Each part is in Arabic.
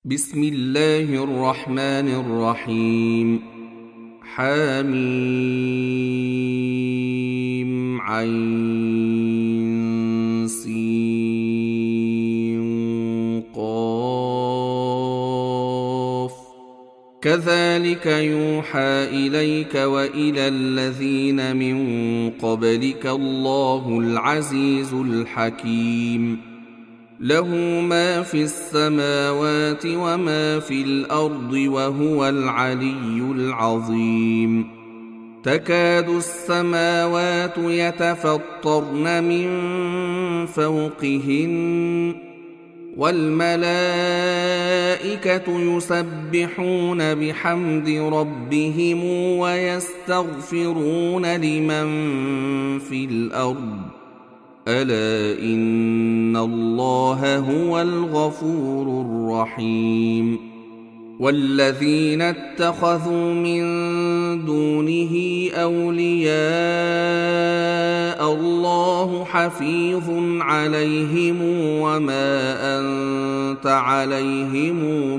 بسم الله الرحمن الرحيم. حميم عين سين قاف. كذلك يوحى إليك وإلى الذين من قبلك الله العزيز الحكيم. له ما في السماوات وما في الأرض وهو العلي العظيم. تكاد السماوات يتفطرن من فوقهن والملائكة يسبحون بحمد ربهم ويستغفرون لمن في الأرض ألا إن الله هو الغفور الرحيم. والذين اتخذوا من دونه أولياء الله حفيظ عليهم وما أنت عليهم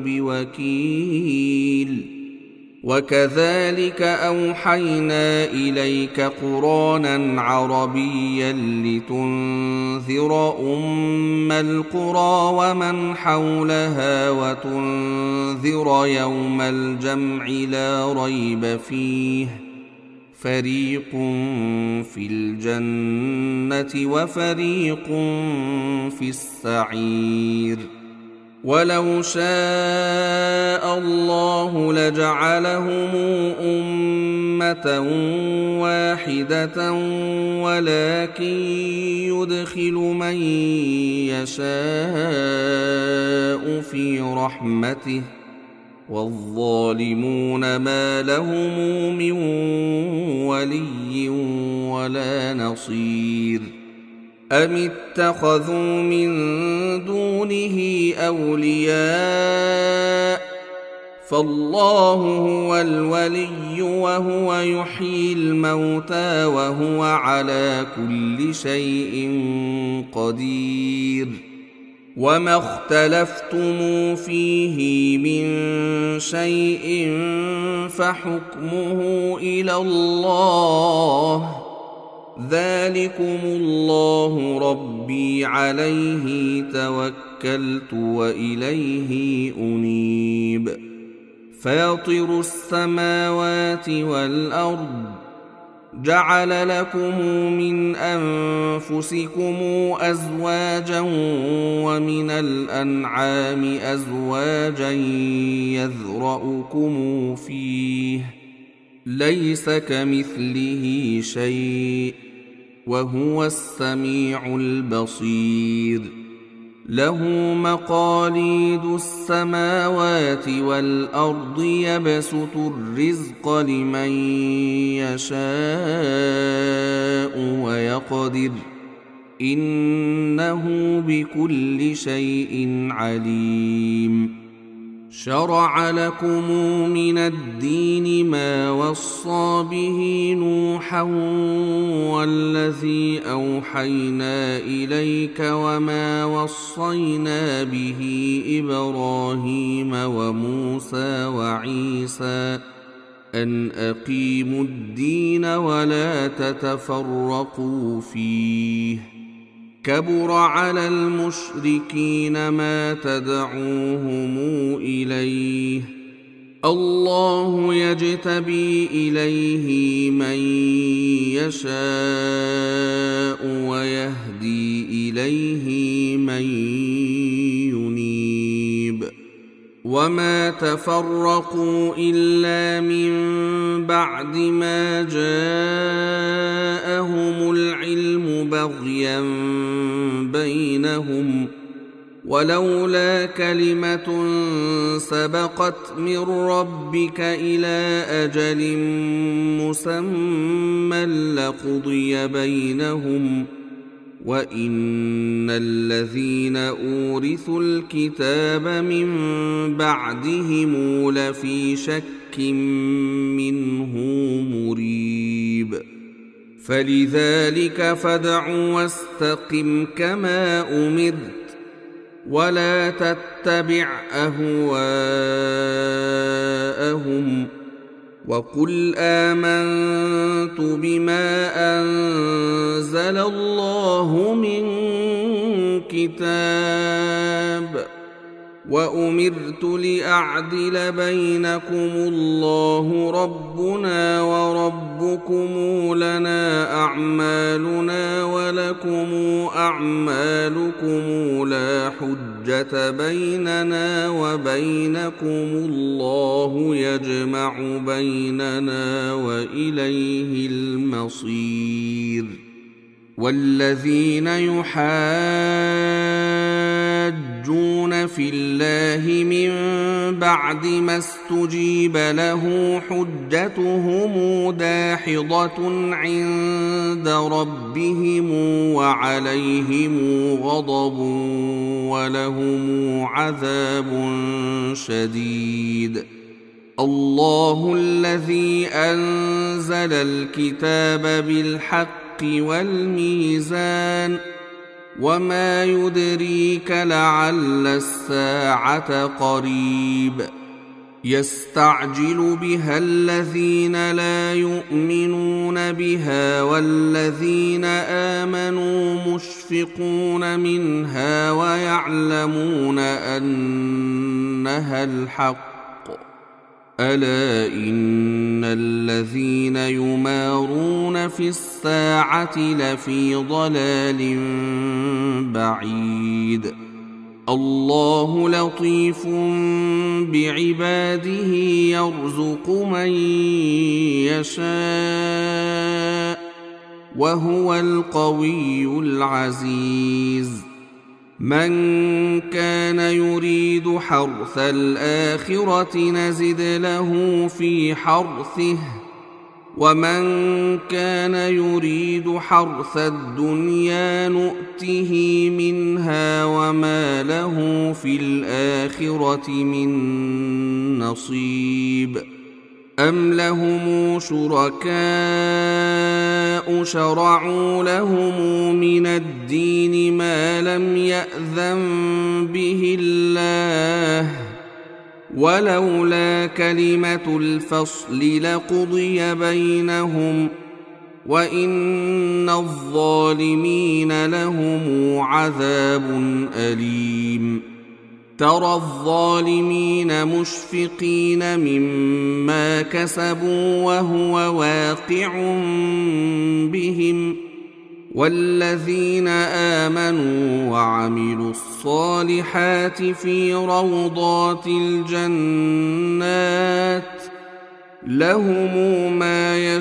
بوكيل. وكذلك أوحينا إليك قرآنا عربيا لتنذر أم القرى ومن حولها وتنذر يوم الجمع لا ريب فيه فريق في الجنة وفريق في السعير. ولو شاء الله لجعلهم أمة واحدة ولكن يدخل من يشاء في رحمته والظالمون ما لهم من ولي ولا نصير. أم اتخذوا من دونه أولياء فالله هو الولي وهو يحيي الموتى وهو على كل شيء قدير. وما اختلفتم فيه من شيء فحكمه إلى الله ذلكم الله ربي عليه توكلت وإليه أنيب. فاطر السماوات والأرض جعل لكم من أنفسكم أزواجا ومن الأنعام أزواجا يذرأكم فيه ليس كمثله شيء وهو السميع البصير. له مقاليد السماوات والأرض يبسط الرزق لمن يشاء ويقدر إنه بكل شيء عليم. شرع لكم من الدين ما وصى به نوحا والذي أوحينا إليك وما وصينا به إبراهيم وموسى وعيسى أن أقيموا الدين ولا تتفرقوا فيه. كبر على المشركين ما تدعوهم إليه الله يجتبي إليه من يشاء ويهدي إليه من ينيب. وما تفرقوا إلا من بعد ما جاءهم العلم بغيا بينهم ولولا كلمة سبقت من ربك إلى أجل مسمى لقضي بينهم وإن الذين أورثوا الكتاب من بعدهم لفي شك منه مريب. فلذلك فادع واستقم كما أمرت ولا تتبع أهواءهم وقل آمنت بما أنزل الله من كتاب وأمرت لأعدل بينكم الله ربنا وربكم لنا أعمالنا ولكم أعمالكم لا حجة بيننا وبينكم الله يجمع بيننا وإليه المصير والذين يحاجون في الله من بعد ما استجيب له حجتهم داحضة عند ربهم وعليهم غضب ولهم عذاب شديد الله الذي أنزل الكتاب بالحق والميزان وما يدريك لعل الساعة قريب يستعجل بها الذين لا يؤمنون بها والذين آمنوا مشفقون منها ويعلمون أنها الحق ألا إن الذين يمارون في الساعة لفي ضلال بعيد الله لطيف بعباده يرزق من يشاء وهو القوي العزيز من كان يريد حرث الآخرة نزد له في حرثه ومن كان يريد حرث الدنيا نؤته منها وما له في الآخرة من نصيب أم لهم شركاء شرعوا لهم من الدين ما لم يأذن به الله ولولا كلمة الفصل لقضي بينهم وإن الظالمين لهم عذاب أليم ترى الظالمين مشفقين مما كسبوا وهو واقع بهم والذين آمنوا وعملوا الصالحات في روضات الجنات لهم ما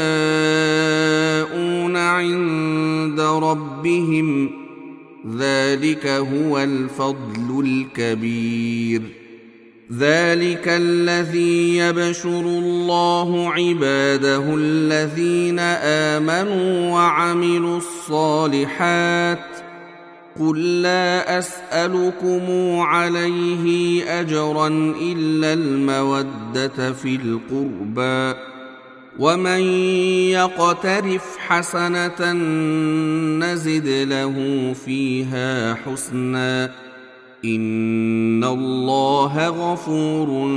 يشاءون عند ربهم ذلك هو الفضل الكبير ذلك الذي يبشر الله عباده الذين آمنوا وعملوا الصالحات قل لا أسألكم عليه أجرا إلا المودة في القربى ومن يقترف حسنة نزد له فيها حسنا إن الله غفور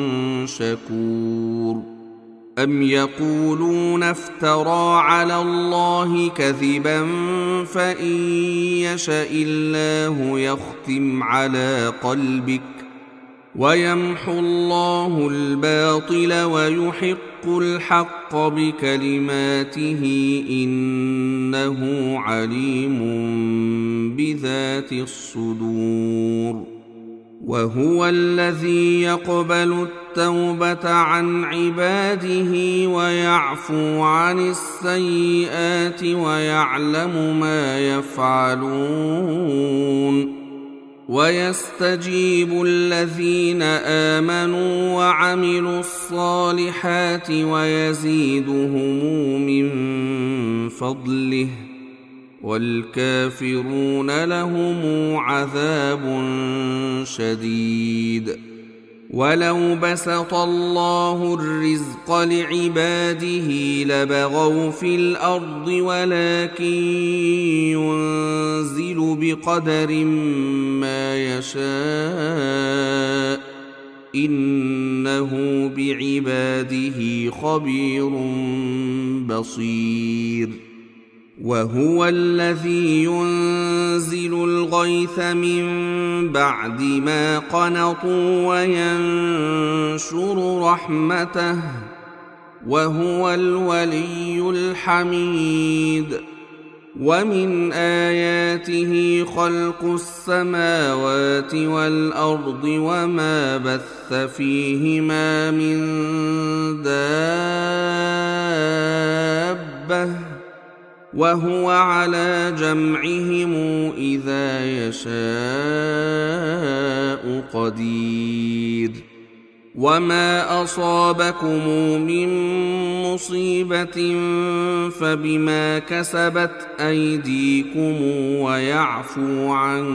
شكور أم يقولون افترى على الله كذبا فإن يشأ الله يختم على قلبك ويمحو الله الباطل ويحق الحق بكلماته إنه عليم بذات الصدور وهو الذي يقبل التوبة عن عباده ويعفو عن السيئات ويعلم ما يفعلون ويستجيب الذين آمنوا وعملوا الصالحات ويزيدهم من فضله والكافرون لهم عذاب شديد ولو بسط الله الرزق لعباده لبغوا في الأرض ولكن ينزل بقدر ما يشاء إنه بعباده خبير بصير وهو الذي ينزل الغيث من بعد ما قنطوا وينشر رحمته وهو الولي الحميد ومن آياته خلق السماوات والأرض وما بث فيهما من دابة وهو على جمعهم إذا يشاء قدير وما أصابكم من مصيبة فبما كسبت أيديكم ويعفو عن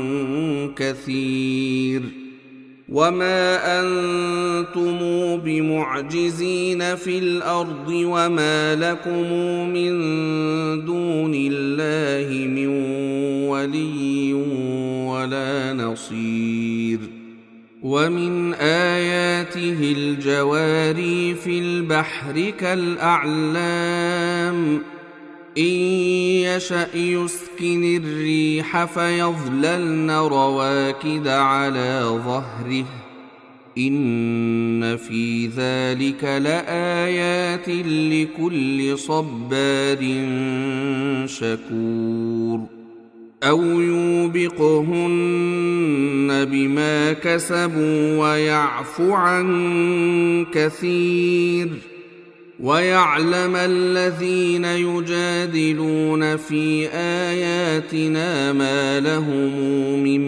كثير وما أنتم بمعجزين في الأرض وما لكم من دون الله من ولي ولا نصير ومن آياته الجواري في البحر كالأعلام إن يشأ يسكن الريح فيظللن رواكد على ظهره إن في ذلك لآيات لكل صبار شكور أو يوبقهن بما كسبوا ويعفو عن كثير ويعلم الذين يجادلون في آياتنا ما لهم من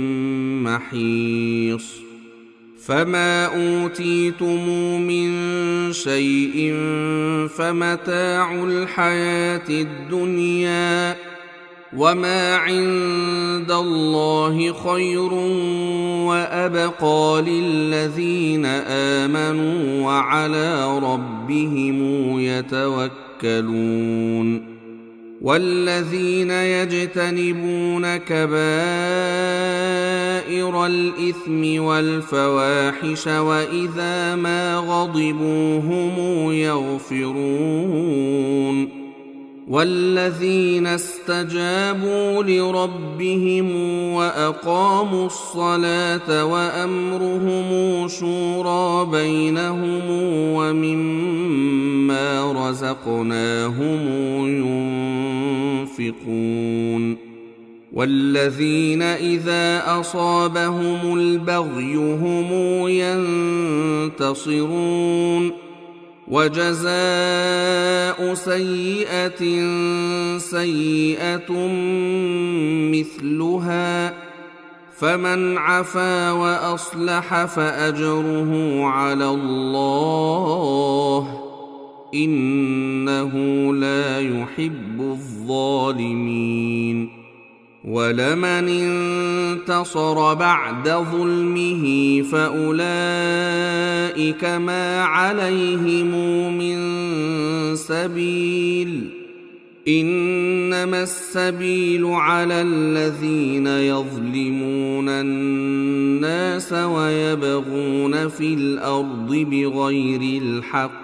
محيص فما أوتيتم من شيء فمتاع الحياة الدنيا وما عند الله خير وأبقى للذين آمنوا وعلى ربهم يتوكلون والذين يجتنبون كبائر الإثم والفواحش وإذا ما غضبوا هم يغفرون والذين استجابوا لربهم وأقاموا الصلاة وأمرهم شورى بينهم ومما رزقناهم ينفقون والذين إذا أصابهم البغي هم ينتصرون وجزاء سيئة سيئة مثلها فمن عفا وأصلح فأجره على الله إنه لا يحب الظالمين ولمن انتصر بعد ظلمه فأولئك ما عليهم من سبيل إنما السبيل على الذين يظلمون الناس ويبغون في الأرض بغير الحق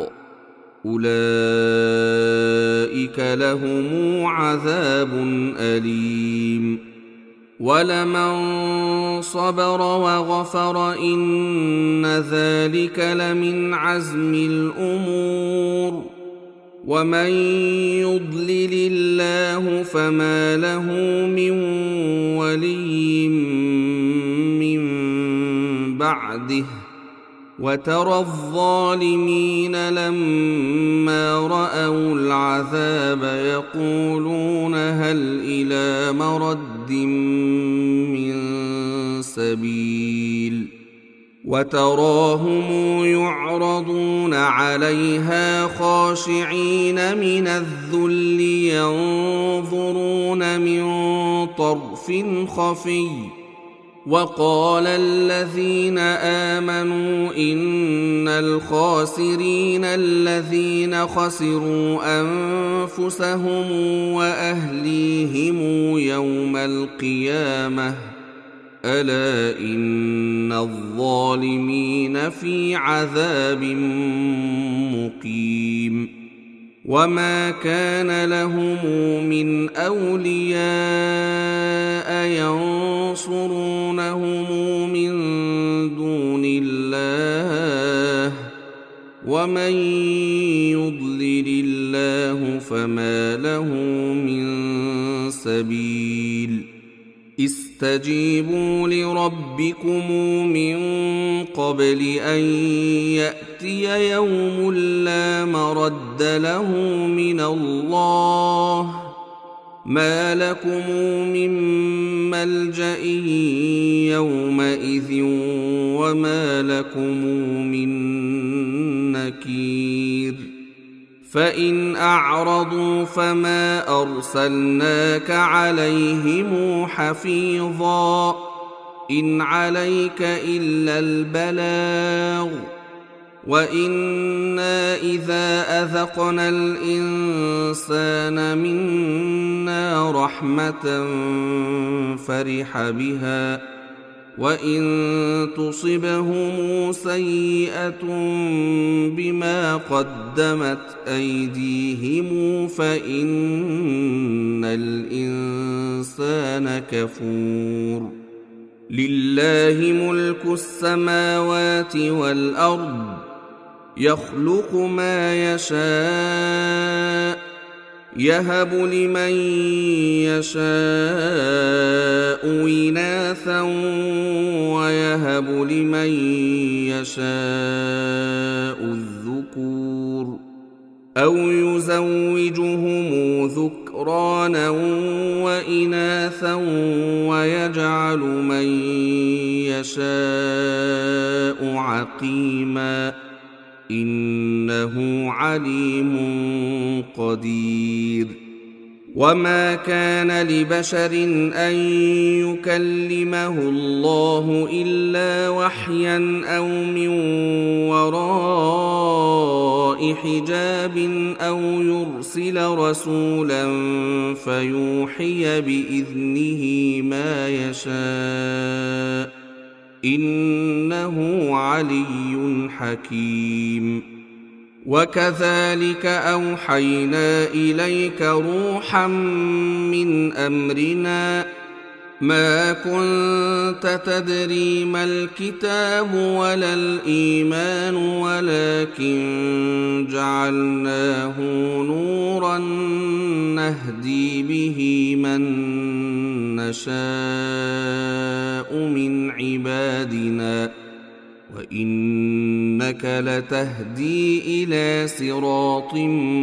أولئك لهم عذاب أليم ولمن صبر وغفر إن ذلك لمن عزم الأمور ومن يضلل الله فما له من ولي من بعده وترى الظالمين لما رأوا العذاب يقولون هل إلى مرد من سبيل وتراهم يعرضون عليها خاشعين من الذل ينظرون من طرف خفي وقال الذين آمنوا إن الخاسرين الذين خسروا أنفسهم وأهليهم يوم القيامة ألا إن الظالمين في عذاب مقيم وما كان لهم من أولياء ينصرونهم من دون الله ومن يضلل الله فما له من سبيل استجيبوا لربكم من قبل أن يأتي يوم لا مرد له من الله ما لكم من ملجأ يومئذ وما لكم من نكير فإن أعرضوا فما أرسلناك عليهم حفيظا إن عليك إلا البلاغ وإنا إذا أذقنا الإنسان منا رحمة فرح بها وإن تصبهم سيئة بما قدمت أيديهم فإن الإنسان كفور لله ملك السماوات والأرض يخلق ما يشاء يهب لمن يشاء إناثا ويهب لمن يشاء الذكور أو يزوجهم ذكرانا وإناثا ويجعل من يشاء عقيما إنه عليم قدير وما كان لبشر أن يكلمه الله إلا وحيا أو من وراء حجاب أو يرسل رسولا فيوحي بإذنه ما يشاء إنه علي حكيم وكذلك أوحينا إليك روحا من أمرنا ما كنت تدري ما الكتاب ولا الإيمان ولكن جعلناه نورا نهدي به من نشاء من عبادنا وإنك لتهدي إلى صراط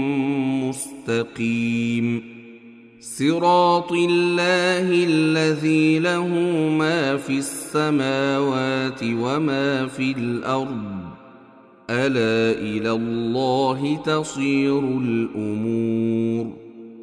مستقيم صراط الله الذي له ما في السماوات وما في الأرض ألا إلى الله تصير الأمور